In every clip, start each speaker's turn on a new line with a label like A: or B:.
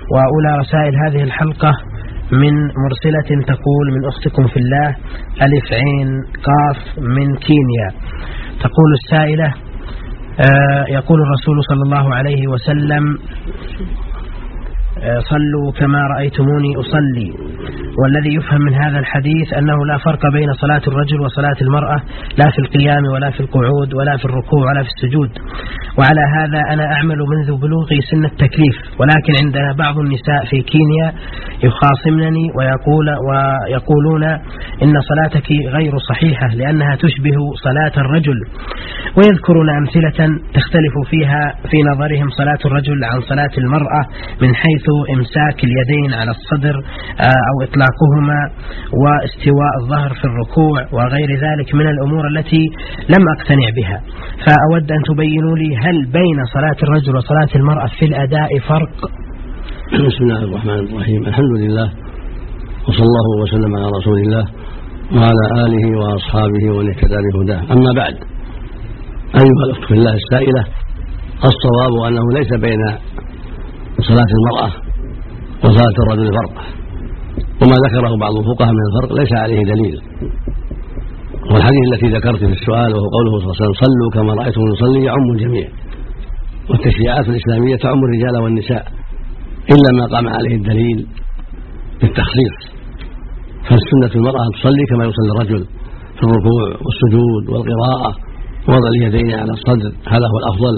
A: وأولى رسائل هذه الحلقة من مرسلة تقول: من أختكم في الله ألف عين قاف من كينيا. تقول السائلة: يقول الرسول صلى الله عليه وسلم: صلوا كما رأيتموني أصلي. والذي يفهم من هذا الحديث أنه لا فرق بين صلاة الرجل وصلاة المرأة، لا في القيام ولا في القعود ولا في الركوع ولا في السجود. وعلى هذا أنا أعمل منذ بلوغي سن التكليف، ولكن عندنا بعض النساء في كينيا يخاصمنني ويقولون إن صلاتك غير صحيحة لأنها تشبه صلاة الرجل، ويذكرون أمثلة تختلف فيها في نظرهم صلاة الرجل عن صلاة المرأة من حيث إمساك اليدين على الصدر أو إطلاقهما واستواء الظهر في الركوع وغير ذلك من الأمور التي لم أقتنع بها. فأود أن تبينوا لي هل بين صلاة الرجل وصلاة المرأة في الأداء فرق؟
B: بسم الله الرحمن الرحيم. الحمد لله وصلى الله وسلم على رسول الله وعلى آله وأصحابه ومن اهتدى بهداه. أما بعد، أيها الأخت في الله السائلة، الصواب أنه ليس بين صلاة المرأة وصلاة الرجل فرق، وما ذكره بعض الفقهاء من الفرق ليس عليه دليل. والحديث التي ذكرت في السؤال وهو قوله صلى الله عليه وسلم: صلوا كما رأيتم نصلي، يعم الجميع، والتشريعات الإسلامية تعم الرجال والنساء إلا ما قام عليه الدليل بالتخصيص. فالسنة المرأة أن تصلي كما يصلي الرجل في الركوع والسجود والقراءة ووضع اليدين على الصدر، هذا هو الأفضل،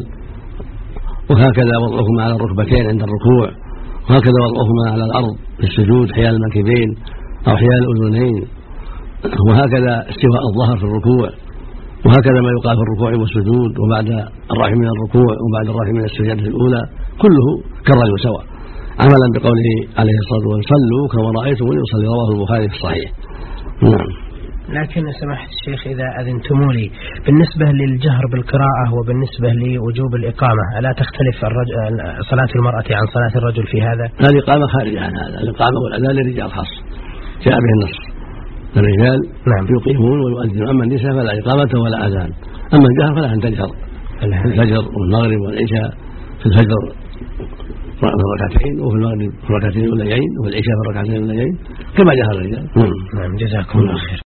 B: وهكذا وضعهما على الركبتين عند الركوع، وهكذا وضعهما على الأرض في السجود حيال المنكبين أو حيال الأذنين، وهكذا استواء الظهر في الركوع، وهكذا ما يقال في الركوع والسجود وبعد الرفع من الركوع وبعد الرفع من السجدة الأولى، كله كالرجل سواء، عملا بقوله عليه الصلاة والسلام: صلوا كما رأيتموني أصلي، رواه البخاري في الصحيح. نعم.
A: لكن سماحة الشيخ إذا أذنتم لي، بالنسبة للجهر بالقراءة وبالنسبة لوجوب الإقامة، ألا تختلف صلاة المرأة عن صلاة الرجل في هذا؟
B: الإقامة خارجة عن هذا، الإقامة والأذان للرجال خاص، جاء به النص، الرجال نعم يقيمون ويؤذنون، أما النساء فلا إقامة ولا أذان. أما الجهر فلا أن تجهر في الفجر والمغرب والعشاء، في الفجر في الركعتين، وفي المغرب في الركعتين الأوليين، وفي العشاء في الركعتين الأوليين كما جهر الرجال.
A: نعم، جزاكم الله خير.